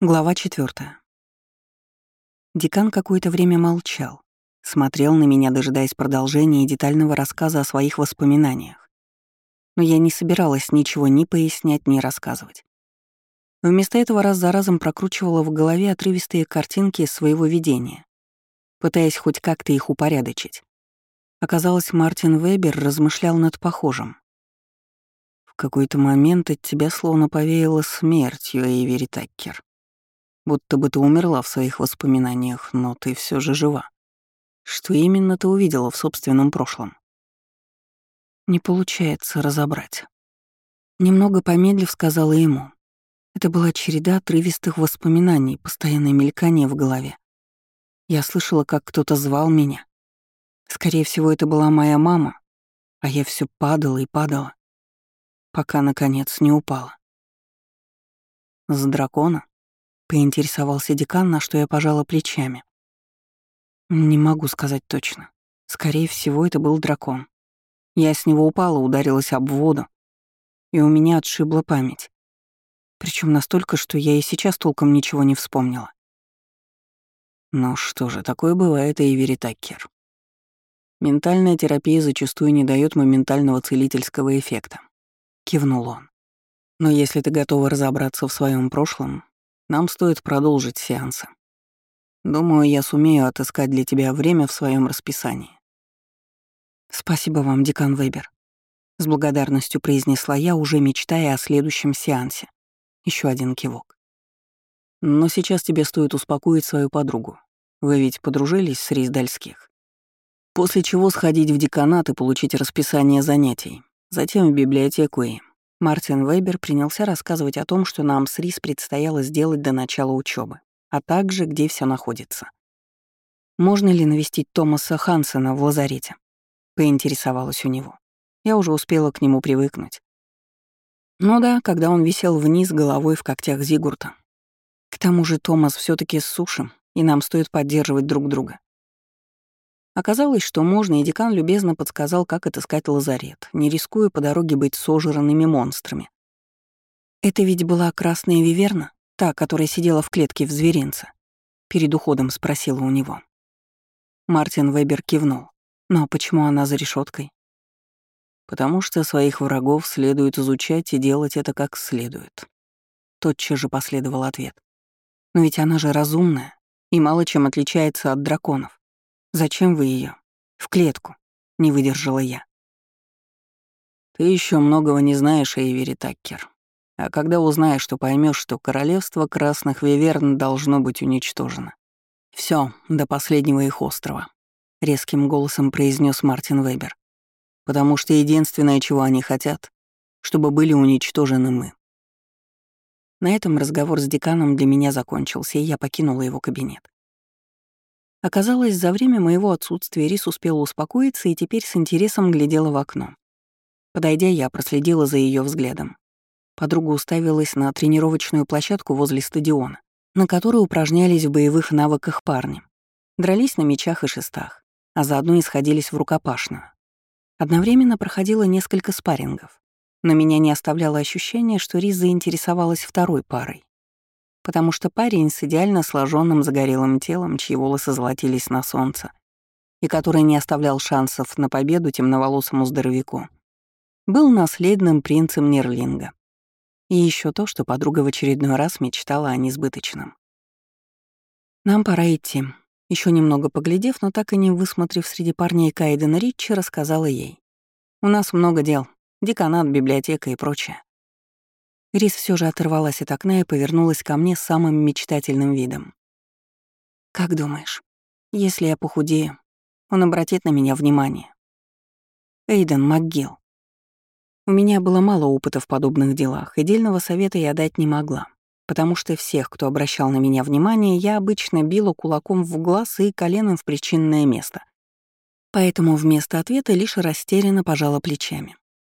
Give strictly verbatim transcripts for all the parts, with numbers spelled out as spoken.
Глава четвертая. Декан какое-то время молчал, смотрел на меня, дожидаясь продолжения и детального рассказа о своих воспоминаниях. Но я не собиралась ничего ни пояснять, ни рассказывать. Вместо этого раз за разом прокручивала в голове отрывистые картинки из своего видения, пытаясь хоть как-то их упорядочить. Оказалось, Мартин Вебер размышлял над похожим. «В какой-то момент от тебя словно повеяло смертью, Эйвери Таккер. Будто бы ты умерла в своих воспоминаниях, но ты все же жива. Что именно ты увидела в собственном прошлом?» Не получается разобрать. Немного помедлив, сказала ему. Это была череда отрывистых воспоминаний, постоянное мелькание в голове. Я слышала, как кто-то звал меня. Скорее всего, это была моя мама, а я все падала и падала, пока, наконец, не упала. «С дракона?» — поинтересовался декан, на что я пожала плечами. Не могу сказать точно. Скорее всего, это был дракон. Я с него упала, ударилась об воду, и у меня отшибла память. Причем настолько, что я и сейчас толком ничего не вспомнила. Ну что же, такое бывает, Эйвери Таккер. Ментальная терапия зачастую не дает моментального целительского эффекта. Кивнул он. Но если ты готова разобраться в своем прошлом, нам стоит продолжить сеансы. Думаю, я сумею отыскать для тебя время в своем расписании. Спасибо вам, декан Вебер. С благодарностью произнесла я, уже мечтая о следующем сеансе. Еще один кивок. Но сейчас тебе стоит успокоить свою подругу. Вы ведь подружились с Рис Дальских. После чего сходить в деканат и получить расписание занятий. Затем в библиотеку и... Мартин Вебер принялся рассказывать о том, что нам с Рис предстояло сделать до начала учебы, а также где все находится. Можно ли навестить Томаса Хансена в лазарете? Поинтересовалась у него. Я уже успела к нему привыкнуть. Ну да, когда он висел вниз головой в когтях Зигурта. К тому же Томас все таки с сушем, и нам стоит поддерживать друг друга. Оказалось, что можно, и декан любезно подсказал, как отыскать лазарет, не рискуя по дороге быть сожранными монстрами. «Это ведь была красная виверна, та, которая сидела в клетке в зверинце?» Перед уходом спросила у него. Мартин Вебер кивнул. «Но почему она за решеткой? «Потому что своих врагов следует изучать и делать это как следует». Тотчас же последовал ответ. «Но ведь она же разумная и мало чем отличается от драконов. Зачем вы ее в клетку?» — не выдержала я. «Ты еще многого не знаешь, Эйвери Таккер. А когда узнаешь, то поймешь, что королевство красных виверн должно быть уничтожено. Все до последнего их острова», — резким голосом произнес Мартин Вебер. «Потому что единственное, чего они хотят, чтобы были уничтожены мы». На этом разговор с деканом для меня закончился, и я покинула его кабинет. Оказалось, за время моего отсутствия Рис успела успокоиться и теперь с интересом глядела в окно. Подойдя, я проследила за ее взглядом. Подруга уставилась на тренировочную площадку возле стадиона, на которой упражнялись в боевых навыках парни. Дрались на мечах и шестах, а заодно и сходились в рукопашную. Одновременно проходило несколько спаррингов, но меня не оставляло ощущение, что Рис заинтересовалась второй парой. Потому что парень с идеально сложенным загорелым телом, чьи волосы золотились на солнце, и который не оставлял шансов на победу темноволосому здоровяку, был наследным принцем Нерлинга. И еще то, что подруга в очередной раз мечтала о несбыточном. «Нам пора идти». Еще немного поглядев, но так и не высмотрев среди парней Кайдена Ричи, рассказала ей. «У нас много дел. Деканат, библиотека и прочее». Рис все же оторвалась от окна и повернулась ко мне с самым мечтательным видом. «Как думаешь, если я похудею, он обратит на меня внимание?» Эйден МакГилл. У меня было мало опыта в подобных делах, и дельного совета я дать не могла, потому что всех, кто обращал на меня внимание, я обычно била кулаком в глаз и коленом в причинное место. Поэтому вместо ответа лишь растерянно пожала плечами.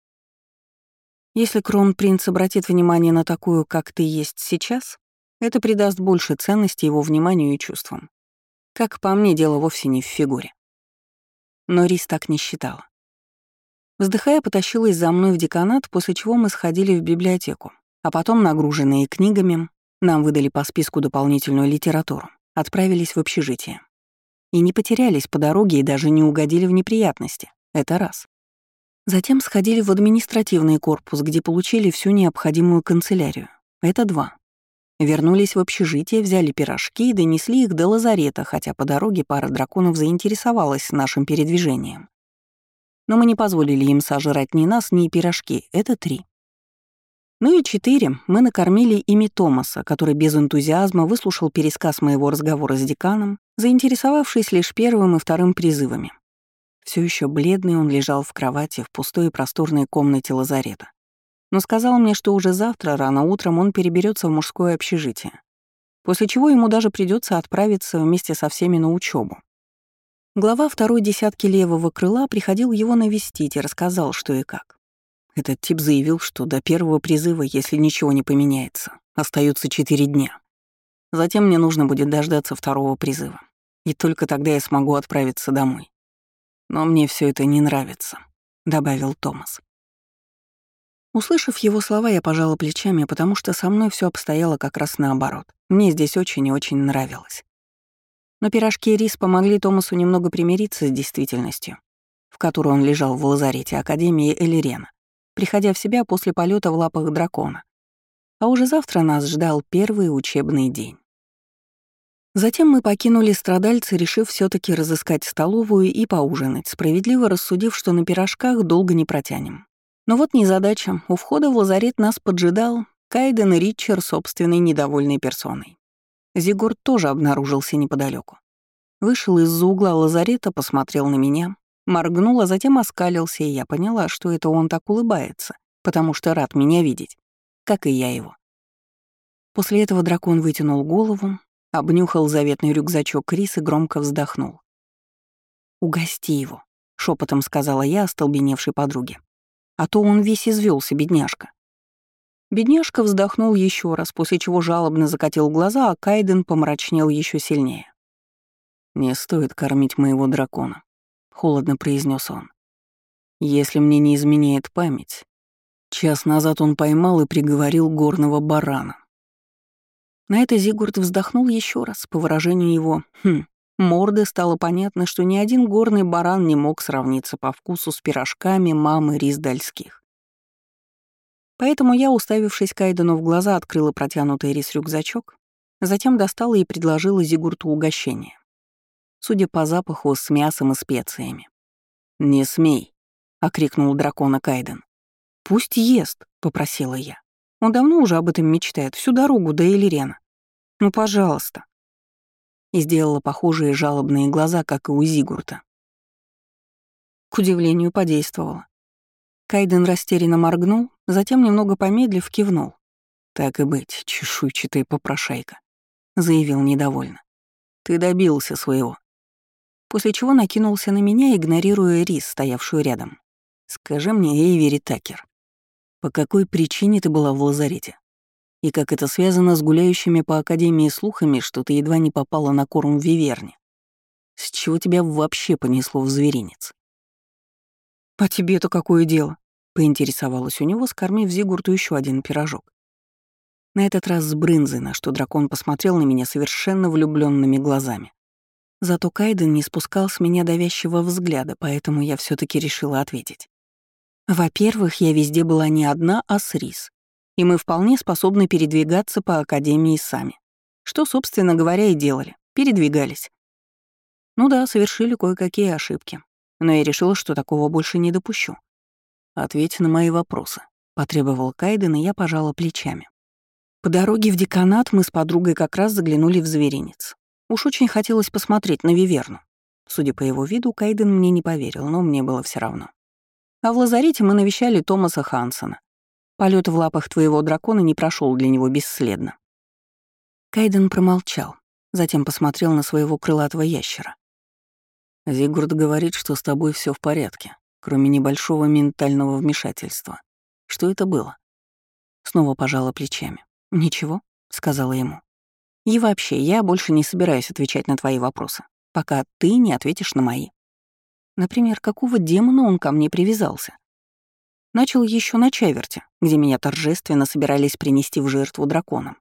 Если кронпринц обратит внимание на такую, как ты есть сейчас, это придаст больше ценности его вниманию и чувствам. Как по мне, дело вовсе не в фигуре. Но Рис так не считала. Вздыхая, потащилась за мной в деканат, после чего мы сходили в библиотеку, а потом, нагруженные книгами, Нам выдали по списку дополнительную литературу, отправились в общежитие. И не потерялись по дороге и даже не угодили в неприятности. Это раз. Затем сходили в административный корпус, где получили всю необходимую канцелярию. Это два. Вернулись в общежитие, взяли пирожки и донесли их до лазарета, хотя по дороге пара драконов заинтересовалась нашим передвижением. Но мы не позволили им сожрать ни нас, ни пирожки. Это три. Ну и четыре. Мы накормили ими Томаса, который без энтузиазма выслушал пересказ моего разговора с деканом, заинтересовавшись лишь первым и вторым призывами. Все еще бледный он лежал в кровати в пустой и просторной комнате лазарета. Но сказал мне, что уже завтра рано утром он переберется в мужское общежитие, после чего ему даже придется отправиться вместе со всеми на учебу. Глава второй десятки левого крыла приходил его навестить и рассказал, что и как. Этот тип заявил, что до первого призыва, если ничего не поменяется, остаются четыре дня. Затем мне нужно будет дождаться второго призыва, и только тогда я смогу отправиться домой. Но мне все это не нравится, добавил Томас. Услышав его слова, я пожала плечами, потому что со мной все обстояло как раз наоборот. Мне здесь очень и очень нравилось. Но пирожки и рис помогли Томасу немного примириться с действительностью, в которой он лежал в лазарете Академии Элирена, приходя в себя после полета в лапах дракона. А уже завтра нас ждал первый учебный день. Затем мы покинули страдальца, решив все таки разыскать столовую и поужинать, справедливо рассудив, что на пирожках долго не протянем. Но вот незадача. У входа в лазарет нас поджидал Кайден Ричер собственной недовольной персоной. Зигурд тоже обнаружился неподалеку. Вышел из-за угла лазарета, посмотрел на меня, моргнул, а затем оскалился, и я поняла, что это он так улыбается, потому что рад меня видеть, как и я его. После этого дракон вытянул голову, обнюхал заветный рюкзачок Крис и громко вздохнул. «Угости его», — шепотом сказала я остолбеневшей подруге. «А то он весь извёлся, бедняжка». Бедняжка вздохнул еще раз, после чего жалобно закатил глаза, а Кайден помрачнел еще сильнее. «Не стоит кормить моего дракона», — холодно произнес он. «Если мне не изменяет память, час назад он поймал и приговорил горного барана». На это Зигурд вздохнул еще раз. По выражению его «хм», морды стало понятно, что ни один горный баран не мог сравниться по вкусу с пирожками мамы Риздальских. Поэтому я, уставившись Кайдену в глаза, открыла протянутый рис-рюкзачок, затем достала и предложила Зигурту угощение. Судя по запаху, с мясом и специями. «Не смей», — окрикнул дракона Кайден. «Пусть ест», — попросила я. «Он давно уже об этом мечтает, всю дорогу до Элирена. Ну, пожалуйста». И сделала похожие жалобные глаза, как и у Зигурта. К удивлению, подействовало. Кайден растерянно моргнул, затем, немного помедлив, кивнул. «Так и быть, чешуйчатая попрошайка», — заявил недовольно. «Ты добился своего». После чего накинулся на меня, игнорируя рис, стоявшую рядом. «Скажи мне, Эйвери Такер, по какой причине ты была в лазарете? И как это связано с гуляющими по Академии слухами, что ты едва не попала на корм в Виверне? С чего тебя вообще понесло в зверинец?» «А тебе-то какое дело?» — поинтересовалась у него, скормив Зигурту еще один пирожок. На этот раз с брынзой, на что дракон посмотрел на меня совершенно влюбленными глазами. Зато Кайден не спускал с меня давящего взгляда, поэтому я все таки решила ответить. Во-первых, я везде была не одна, а с Рис, и мы вполне способны передвигаться по Академии сами. Что, собственно говоря, и делали. Передвигались. Ну да, совершили кое-какие ошибки, но я решила, что такого больше не допущу. «Ответь на мои вопросы», — потребовал Кайден, и я пожала плечами. По дороге в деканат мы с подругой как раз заглянули в зверинец. Уж очень хотелось посмотреть на Виверну. Судя по его виду, Кайден мне не поверил, но мне было все равно. А в лазарете мы навещали Томаса Хансена. Полет в лапах твоего дракона не прошел для него бесследно. Кайден промолчал, затем посмотрел на своего крылатого ящера. «Зигурд говорит, что с тобой все в порядке, кроме небольшого ментального вмешательства. Что это было?» Снова пожала плечами. «Ничего», — сказала ему. «И вообще, я больше не собираюсь отвечать на твои вопросы, пока ты не ответишь на мои. Например, какого демона он ко мне привязался? Начал еще на Чаверте, где меня торжественно собирались принести в жертву драконам.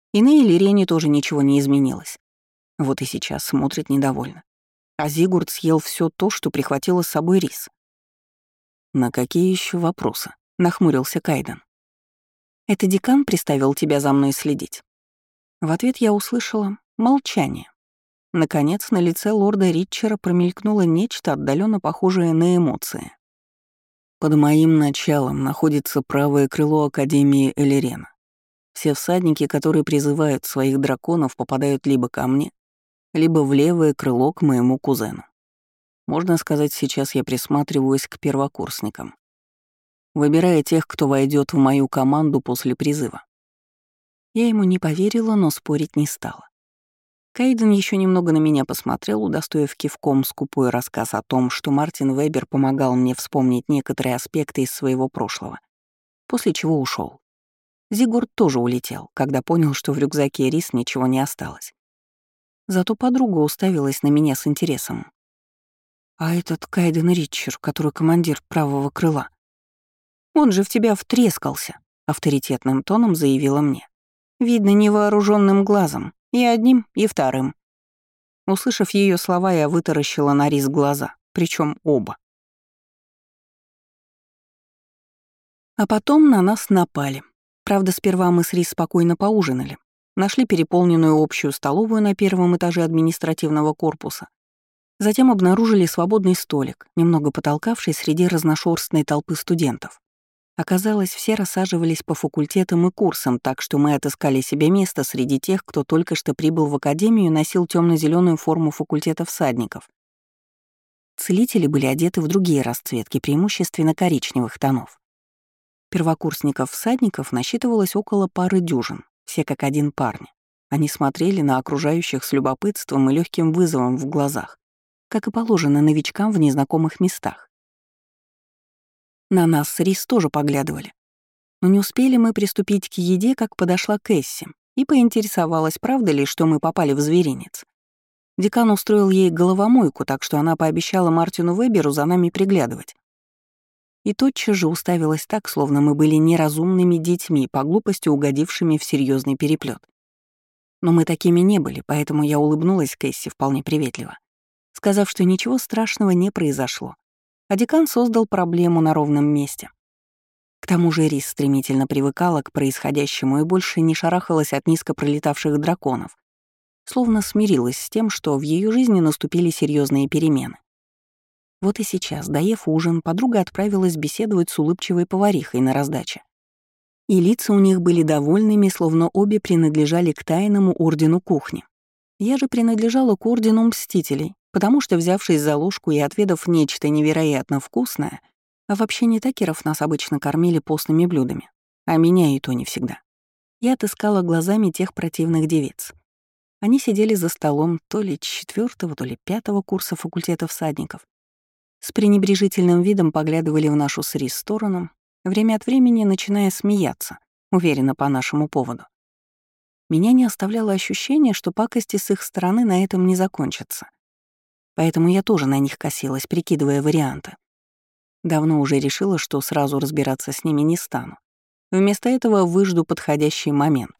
И на Элирене тоже ничего не изменилось. Вот и сейчас смотрит недовольно. А Зигурд съел все то, что прихватила с собой Рис. «На какие еще вопросы?» — нахмурился Кайден. «Это декан приставил тебя за мной следить?» В ответ я услышала молчание. Наконец, на лице лорда Ритчера промелькнуло нечто отдаленно похожее на эмоции. «Под моим началом находится правое крыло Академии Элирена. Все всадники, которые призывают своих драконов, попадают либо ко мне, либо в левое крыло к моему кузену. Можно сказать, сейчас я присматриваюсь к первокурсникам, выбирая тех, кто войдет в мою команду после призыва». Я ему не поверила, но спорить не стала. Кайден еще немного на меня посмотрел, удостоив кивком скупой рассказ о том, что Мартин Вебер помогал мне вспомнить некоторые аспекты из своего прошлого, после чего ушел. Зигурд тоже улетел, когда понял, что в рюкзаке Рис ничего не осталось. Зато подруга уставилась на меня с интересом. «А этот Кайден Ритчер, который командир правого крыла, он же в тебя втрескался», — авторитетным тоном заявила мне. «Видно невооруженным глазом, и одним, и вторым». Услышав ее слова, я вытаращила на Рис глаза, причем оба. А потом на нас напали. Правда, сперва мы с Рис спокойно поужинали. Нашли переполненную общую столовую на первом этаже административного корпуса. Затем обнаружили свободный столик, немного потолкавший среди разношерстной толпы студентов. Оказалось, все рассаживались по факультетам и курсам, так что мы отыскали себе место среди тех, кто только что прибыл в академию и носил темно-зеленую форму факультета всадников. Целители были одеты в другие расцветки, преимущественно коричневых тонов. Первокурсников-всадников насчитывалось около пары дюжин, все как один парни. Они смотрели на окружающих с любопытством и легким вызовом в глазах, как и положено новичкам в незнакомых местах. На нас с Рис тоже поглядывали. Но не успели мы приступить к еде, как подошла Кэсси и поинтересовалась, правда ли, что мы попали в зверинец. Декан устроил ей головомойку, так что она пообещала Мартину Веберу за нами приглядывать. И тотчас же уставилась так, словно мы были неразумными детьми, по глупости угодившими в серьезный переплет. Но мы такими не были, поэтому я улыбнулась Кэсси вполне приветливо, сказав, что ничего страшного не произошло, а декан создал проблему на ровном месте. К тому же Рис стремительно привыкала к происходящему и больше не шарахалась от низко пролетавших драконов, словно смирилась с тем, что в ее жизни наступили серьезные перемены. Вот и сейчас, доев ужин, подруга отправилась беседовать с улыбчивой поварихой на раздаче. И лица у них были довольными, словно обе принадлежали к тайному ордену кухни. Я же принадлежала к ордену мстителей, потому что, взявшись за ложку и отведав нечто невероятно вкусное, а вообще не такеров нас обычно кормили постными блюдами, а меня и то не всегда, я отыскала глазами тех противных девиц. Они сидели за столом то ли четвертого, то ли пятого курса факультета всадников, с пренебрежительным видом поглядывали в нашу с Рис сторону, время от времени начиная смеяться, уверенно по нашему поводу. Меня не оставляло ощущение, что пакости с их стороны на этом не закончатся. Поэтому я тоже на них косилась, прикидывая варианты. Давно уже решила, что сразу разбираться с ними не стану. Вместо этого выжду подходящий момент.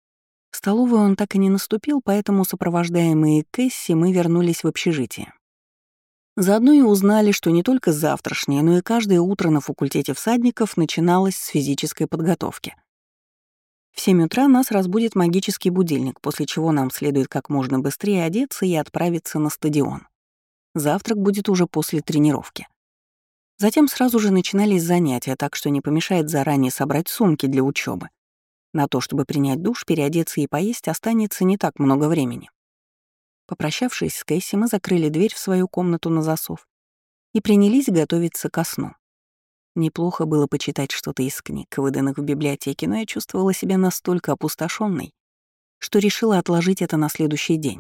В столовую он так и не наступил, поэтому, сопровождаемые Кэсси, мы вернулись в общежитие. Заодно и узнали, что не только завтрашнее, но и каждое утро на факультете всадников начиналось с физической подготовки. В семь утра нас разбудит магический будильник, после чего нам следует как можно быстрее одеться и отправиться на стадион. Завтрак будет уже после тренировки. Затем сразу же начинались занятия, так что не помешает заранее собрать сумки для учебы. На то, чтобы принять душ, переодеться и поесть, останется не так много времени. Попрощавшись с Кэсси, мы закрыли дверь в свою комнату на засов и принялись готовиться ко сну. Неплохо было почитать что-то из книг, выданных в библиотеке, но я чувствовала себя настолько опустошенной, что решила отложить это на следующий день.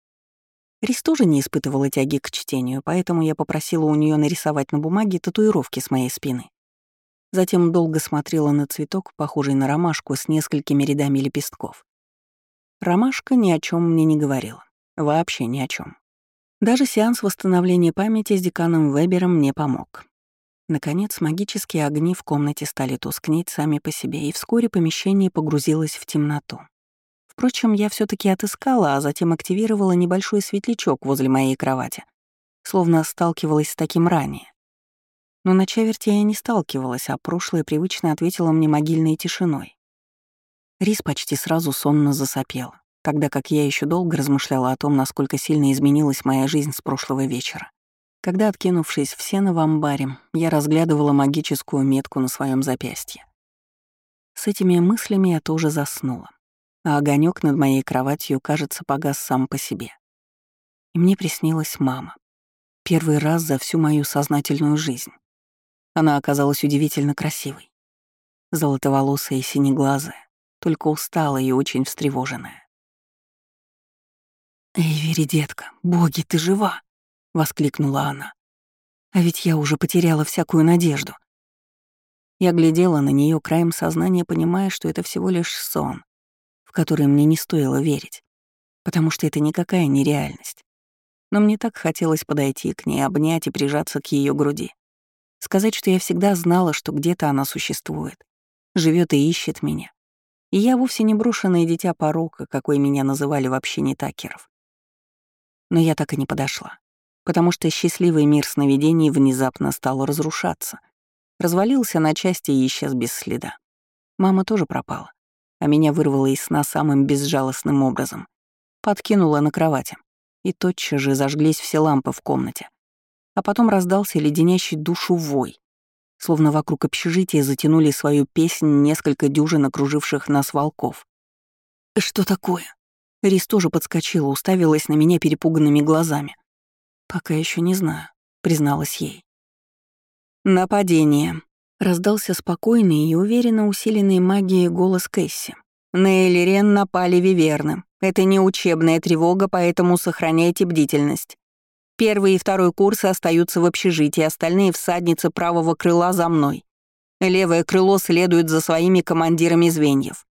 Рис тоже не испытывала тяги к чтению, поэтому я попросила у нее нарисовать на бумаге татуировки с моей спины. Затем долго смотрела на цветок, похожий на ромашку с несколькими рядами лепестков. Ромашка ни о чем мне не говорила. Вообще ни о чем. Даже сеанс восстановления памяти с деканом Вебером мне помог. Наконец, магические огни в комнате стали тускнеть сами по себе, и вскоре помещение погрузилось в темноту. Впрочем, я все таки отыскала, а затем активировала небольшой светлячок возле моей кровати, словно сталкивалась с таким ранее. Но на чаверти я не сталкивалась, а прошлое привычно ответило мне могильной тишиной. Рис почти сразу сонно засопел, тогда как я еще долго размышляла о том, насколько сильно изменилась моя жизнь с прошлого вечера. Когда, откинувшись в сено в амбаре, я разглядывала магическую метку на своем запястье. С этими мыслями я тоже заснула, а огонек над моей кроватью, кажется, погас сам по себе. И мне приснилась мама. Первый раз за всю мою сознательную жизнь. Она оказалась удивительно красивой. Золотоволосая и синеглазая, только усталая и очень встревоженная. «Эйвери, детка, боги, ты жива!» — воскликнула она. «А ведь я уже потеряла всякую надежду». Я глядела на нее краем сознания, понимая, что это всего лишь сон, в который мне не стоило верить, потому что это никакая не реальность. Но мне так хотелось подойти к ней, обнять и прижаться к ее груди. Сказать, что я всегда знала, что где-то она существует, живет и ищет меня. И я вовсе не брошенное дитя порока, какой меня называли в общине Такеров. Но я так и не подошла, потому что счастливый мир сновидений внезапно стал разрушаться, развалился на части и исчез без следа. Мама тоже пропала, а меня вырвало из сна самым безжалостным образом. Подкинула на кровати, и тотчас же зажглись все лампы в комнате. А потом раздался леденящий душу вой, словно вокруг общежития затянули свою песнь несколько дюжин окруживших нас волков. «Что такое?» Рис тоже подскочила, уставилась на меня перепуганными глазами. «Пока еще не знаю», — призналась ей. «Нападение», — раздался спокойный и уверенно усиленный магией голос Кэсси. «На Элирен напали виверны. Это не учебная тревога, поэтому сохраняйте бдительность. Первый и второй курсы остаются в общежитии, остальные всадницы правого крыла за мной. Левое крыло следует за своими командирами звеньев».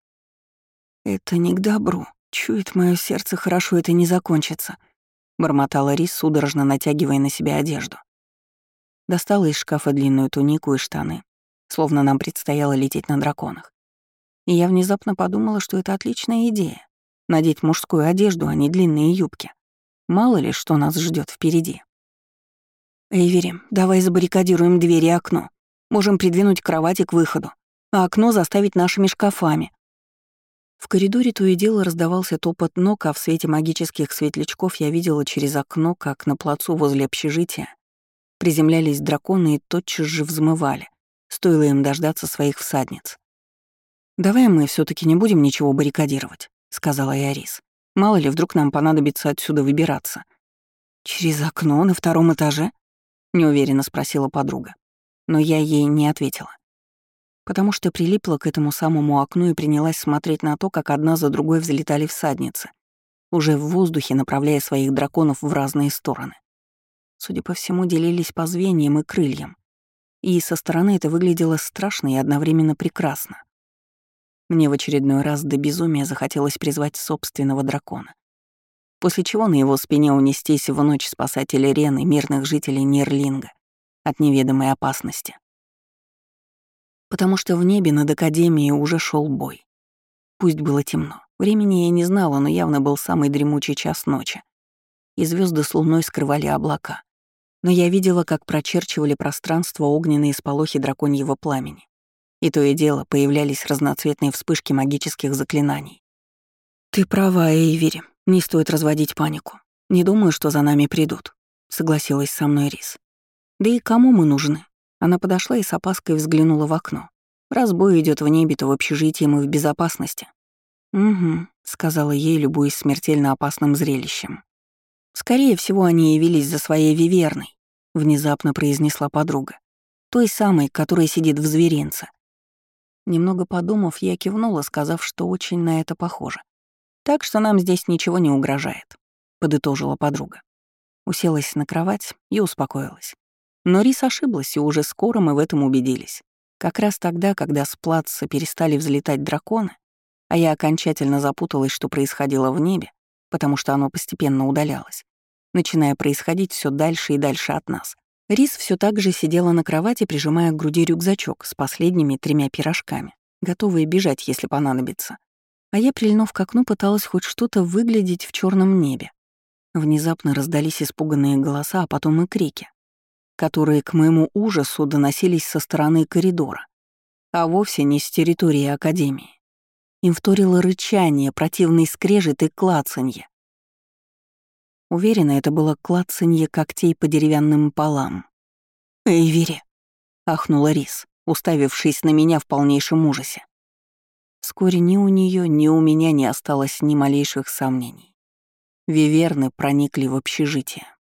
«Это не к добру. Чует мое сердце, хорошо это не закончится», — бормотала Рис, судорожно натягивая на себя одежду. Достала из шкафа длинную тунику и штаны, словно нам предстояло лететь на драконах. И я внезапно подумала, что это отличная идея — надеть мужскую одежду, а не длинные юбки. Мало ли, что нас ждет впереди. «Эйвери, давай забаррикадируем дверь и окно. Можем придвинуть кровати к выходу, а окно заставить нашими шкафами». В коридоре то и дело раздавался топот ног, а в свете магических светлячков я видела через окно, как на плацу возле общежития приземлялись драконы и тотчас же взмывали, стоило им дождаться своих всадниц. «Давай мы все таки не будем ничего баррикадировать», — сказала я Рис. «Мало ли, вдруг нам понадобится отсюда выбираться». «Через окно на втором этаже?» — неуверенно спросила подруга. Но я ей не ответила, потому что прилипла к этому самому окну и принялась смотреть на то, как одна за другой взлетали всадницы, уже в воздухе направляя своих драконов в разные стороны. Судя по всему, делились по звеньям и крыльям, и со стороны это выглядело страшно и одновременно прекрасно. Мне в очередной раз до безумия захотелось призвать собственного дракона, после чего на его спине унестись в ночь спасать Элирен и мирных жителей Нерлинга от неведомой опасности. Потому что в небе над Академией уже шел бой. Пусть было темно, времени я не знала, но явно был самый дремучий час ночи, и звезды с луной скрывали облака. Но я видела, как прочерчивали пространство огненные сполохи драконьего пламени. И то и дело появлялись разноцветные вспышки магических заклинаний. «Ты права, Эйвери, не стоит разводить панику. Не думаю, что за нами придут», — согласилась со мной Рис. «Да и кому мы нужны?» Она подошла и с опаской взглянула в окно. «Раз бой идёт в небе, то в общежитии мы в безопасности». «Угу», — сказала ей, любуясь смертельно опасным зрелищем. «Скорее всего, они явились за своей виверной», — внезапно произнесла подруга. «Той самой, которая сидит в зверинце». Немного подумав, я кивнула, сказав, что очень на это похоже. «Так что нам здесь ничего не угрожает», — подытожила подруга. Уселась на кровать и успокоилась. Но Рис ошиблась, и уже скоро мы в этом убедились. Как раз тогда, когда с плаца перестали взлетать драконы, а я окончательно запуталась, что происходило в небе, потому что оно постепенно удалялось, начиная происходить все дальше и дальше от нас. Рис все так же сидела на кровати, прижимая к груди рюкзачок с последними тремя пирожками, готовые бежать, если понадобится. А я, прильнув к окну, пыталась хоть что-то выглядеть в черном небе. Внезапно раздались испуганные голоса, а потом и крики, которые, к моему ужасу, доносились со стороны коридора, а вовсе не с территории Академии. Им вторило рычание, противный скрежет и клацанье. Уверена, это было клацанье когтей по деревянным полам. «Эйвери!» — ахнула Рис, уставившись на меня в полнейшем ужасе. Вскоре ни у нее, ни у меня не осталось ни малейших сомнений. Виверны проникли в общежитие.